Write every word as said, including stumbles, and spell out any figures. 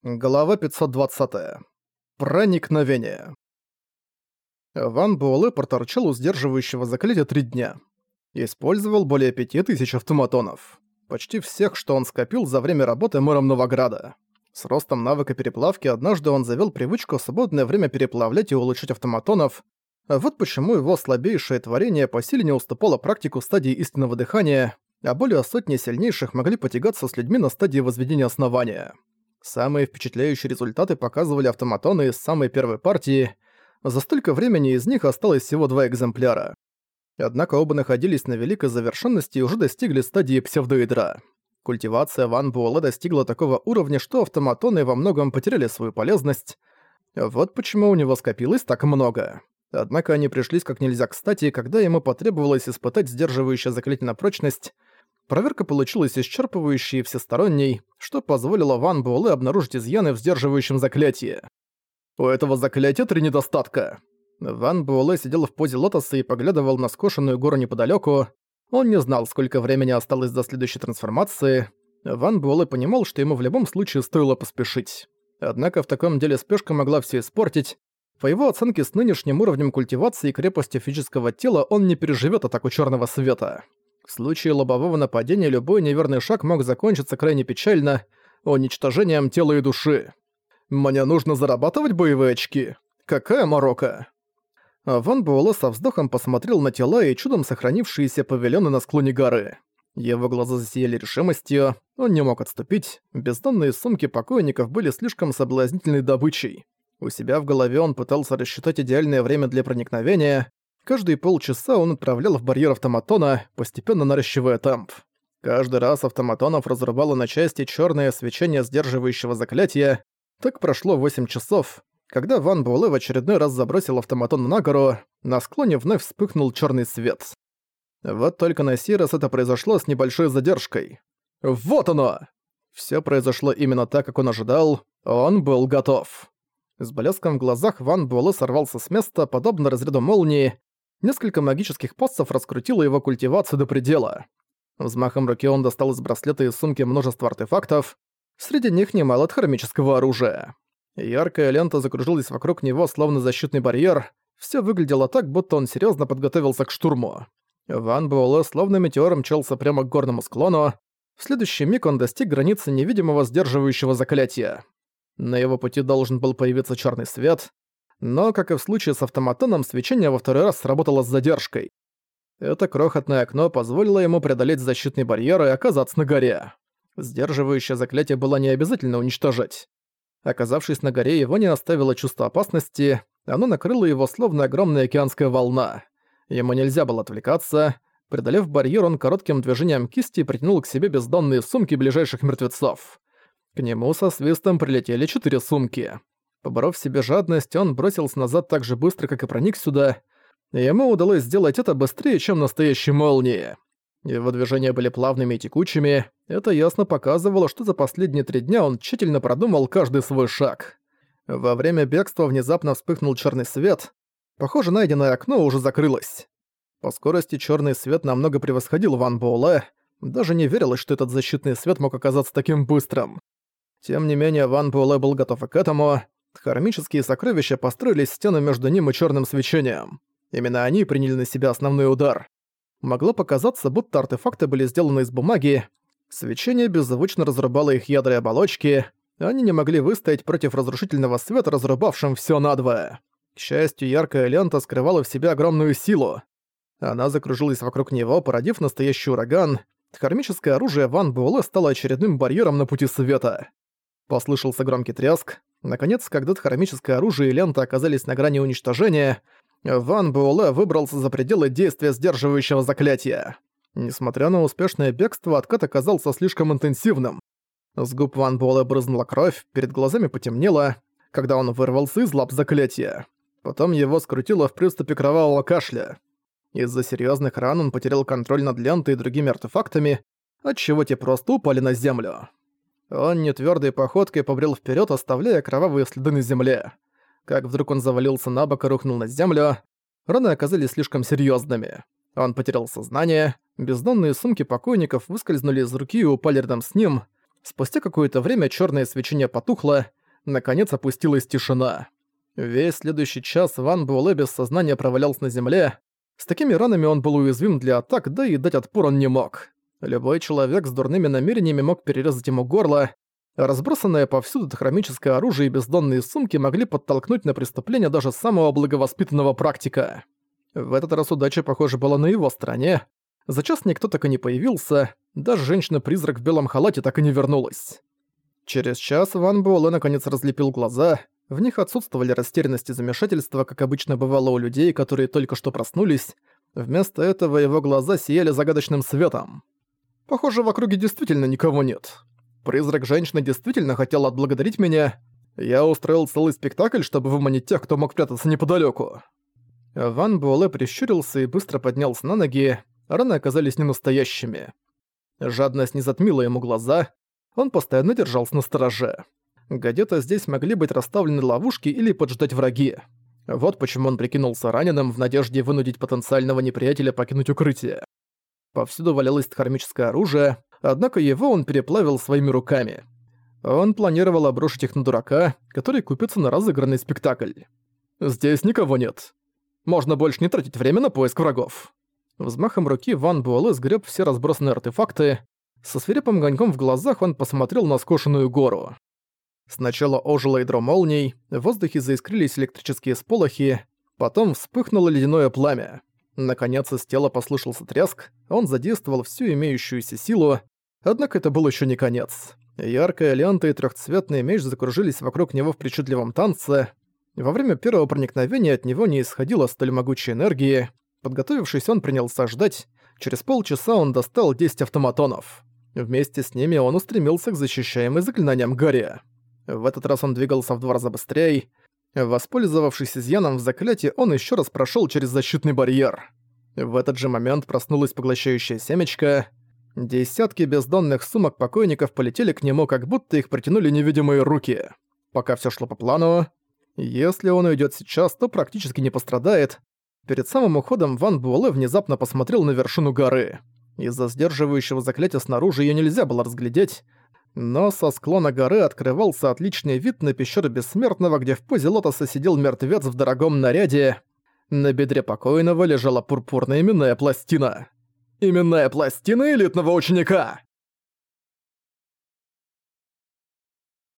Глава пятьсот двадцать. Проникновение. Ван Буэлэ проторчал у сдерживающего заклятия три дня. Использовал более пяти тысяч автоматонов. Почти всех, что он скопил за время работы мэром Новограда. С ростом навыка переплавки однажды он завел привычку в свободное время переплавлять и улучшать автоматонов. А вот почему его слабейшее творение по силе не уступало практику стадии истинного дыхания, а более сотни сильнейших могли потягаться с людьми на стадии возведения основания. Самые впечатляющие результаты показывали автоматоны из самой первой партии. За столько времени из них осталось всего два экземпляра. Однако оба находились на великой завершенности и уже достигли стадии псевдоядра. Культивация Ван Буэлэ достигла такого уровня, что автоматоны во многом потеряли свою полезность. Вот почему у него скопилось так много. Однако они пришлись как нельзя кстати, когда ему потребовалось испытать сдерживающее заклятие на прочность. Проверка получилась исчерпывающей и всесторонней, что позволило Ван Буэлэ обнаружить изъяны в сдерживающем заклятии. У этого заклятия три недостатка. Ван Буэлэ сидел в позе лотоса и поглядывал на скошенную гору неподалёку. Он не знал, сколько времени осталось до следующей трансформации. Ван Буэлэ понимал, что ему в любом случае стоило поспешить. Однако в таком деле спешка могла всё испортить. По его оценке, с нынешним уровнем культивации и крепости физического тела он не переживёт атаку чёрного света. В случае лобового нападения любой неверный шаг мог закончиться крайне печально, уничтожением тела и души. «Мне нужно зарабатывать боевые очки? Какая морока?» Ван Буэлэ со вздохом посмотрел на тела и чудом сохранившиеся павильоны на склоне горы. Его глаза засияли решимостью, он не мог отступить, бездонные сумки покойников были слишком соблазнительной добычей. У себя в голове он пытался рассчитать идеальное время для проникновения. Каждые полчаса он отправлял в барьер автоматона, постепенно наращивая темп. Каждый раз автоматонов разрубало на части чёрное свечение сдерживающего заклятия. Так прошло восемь часов. Когда Ван Буэлэ в очередной раз забросил автоматон на гору, на склоне вновь вспыхнул чёрный свет. Вот только на сей раз это произошло с небольшой задержкой. Вот оно! Всё произошло именно так, как он ожидал. Он был готов. С блеском в глазах Ван Буэлэ сорвался с места, подобно разряду молнии. Несколько магических пассов раскрутило его культивацию до предела. Взмахом руки он достал из браслета и сумки множество артефактов. Среди них немало хромического оружия. Яркая лента закружилась вокруг него, словно защитный барьер. Всё выглядело так, будто он серьёзно подготовился к штурму. Ван Буэлэ словно метеор мчался прямо к горному склону. В следующий миг он достиг границы невидимого сдерживающего заклятия. На его пути должен был появиться чёрный свет. Но, как и в случае с автоматоном, свечение во второй раз сработало с задержкой. Это крохотное окно позволило ему преодолеть защитный барьер и оказаться на горе. Сдерживающее заклятие было не обязательно уничтожать. Оказавшись на горе, его не оставило чувство опасности, оно накрыло его словно огромная океанская волна. Ему нельзя было отвлекаться. Преодолев барьер, он коротким движением кисти притянул к себе бездонные сумки ближайших мертвецов. К нему со свистом прилетели четыре сумки. Поборов в себе жадность, он бросился назад так же быстро, как и проник сюда. Ему удалось сделать это быстрее, чем настоящие молнии. Его движения были плавными и текучими. Это ясно показывало, что за последние три дня он тщательно продумал каждый свой шаг. Во время бегства внезапно вспыхнул черный свет. Похоже, найденное окно уже закрылось. По скорости черный свет намного превосходил Ван Буэлэ. Даже не верилось, что этот защитный свет мог оказаться таким быстрым. Тем не менее, Ван Буэлэ был готов и к этому. Хромические сокровища построились в стену между ним и черным свечением. Именно они приняли на себя основной удар. Могло показаться, будто артефакты были сделаны из бумаги. Свечение беззвучно разрубало их ядра и оболочки. Они не могли выстоять против разрушительного света, разрубавшим всё надвое. К счастью, яркая лента скрывала в себе огромную силу. Она закружилась вокруг него, породив настоящий ураган. Хромическое оружие Ван Буэлэ стало очередным барьером на пути света. Послышался громкий треск. Наконец, когда хромическое оружие и лента оказались на грани уничтожения, Ван Буэлэ выбрался за пределы действия сдерживающего заклятия. Несмотря на успешное бегство, откат оказался слишком интенсивным. С губ Ван Буэлэ брызнула кровь, перед глазами потемнело, когда он вырвался из лап заклятия. Потом его скрутило в приступе кровавого кашля. Из-за серьезных ран он потерял контроль над лентой и другими артефактами, отчего те просто упали на землю. Он нетвёрдой походкой побрел вперед, оставляя кровавые следы на земле. Как вдруг он завалился на бок и рухнул на землю. Раны оказались слишком серьезными. Он потерял сознание, бездонные сумки покойников выскользнули из руки и упали рядом с ним. Спустя какое-то время черное свечение потухло, наконец опустилась тишина. Весь следующий час Ван Буэлэ без сознания провалялся на земле. С такими ранами он был уязвим для атак, да и дать отпор он не мог. Любой человек с дурными намерениями мог перерезать ему горло. Разбросанное повсюду хромическое оружие и бездонные сумки могли подтолкнуть на преступление даже самого благовоспитанного практика. В этот раз удача, похоже, была на его стороне. За час никто так и не появился, даже женщина-призрак в белом халате так и не вернулась. Через час Ван Буэлэ наконец разлепил глаза, в них отсутствовали растерянность и замешательство, как обычно бывало у людей, которые только что проснулись. Вместо этого его глаза сияли загадочным светом. Похоже, в округе действительно никого нет. Призрак женщины действительно хотел отблагодарить меня. Я устроил целый спектакль, чтобы выманить тех, кто мог прятаться неподалеку. Ван Буэлэ прищурился и быстро поднялся на ноги. Раны оказались ненастоящими. Жадность не затмила ему глаза. Он постоянно держался настороже. Где-то здесь могли быть расставлены ловушки или поджидать враги. Вот почему он прикинулся раненым в надежде вынудить потенциального неприятеля покинуть укрытие. Повсюду валялось тхармическое оружие, однако его он переплавил своими руками. Он планировал обрушить их на дурака, который купится на разыгранный спектакль. Здесь никого нет. Можно больше не тратить время на поиск врагов. Взмахом руки Ван Буэлэ сгреб все разбросанные артефакты. Со свирепым огоньком в глазах он посмотрел на скошенную гору. Сначала ожило ядро молний, в воздухе заискрились электрические сполохи, потом вспыхнуло ледяное пламя. Наконец из тела послышался треск, он задействовал всю имеющуюся силу, однако это был еще не конец. Яркая лента и трехцветный меч закружились вокруг него в причудливом танце. Во время первого проникновения от него не исходило столь могучей энергии. Подготовившись, он принялся ждать. Через полчаса он достал десять автоматонов. Вместе с ними он устремился к защищаемой заклинаниям горе. В этот раз он двигался в два раза быстрее. Воспользовавшись изъяном в заклятии, он еще раз прошел через защитный барьер. В этот же момент проснулось поглощающее семечко. Десятки бездонных сумок покойников полетели к нему, как будто их притянули невидимые руки. Пока все шло по плану. Если он уйдет сейчас, то практически не пострадает. Перед самым уходом Ван Буэлэ внезапно посмотрел на вершину горы. Из-за сдерживающего заклятия снаружи ее нельзя было разглядеть, но со склона горы открывался отличный вид на пещеру Бессмертного, где в позе лотоса сидел мертвец в дорогом наряде. На бедре покойного лежала пурпурная именная пластина. Именная пластина элитного ученика!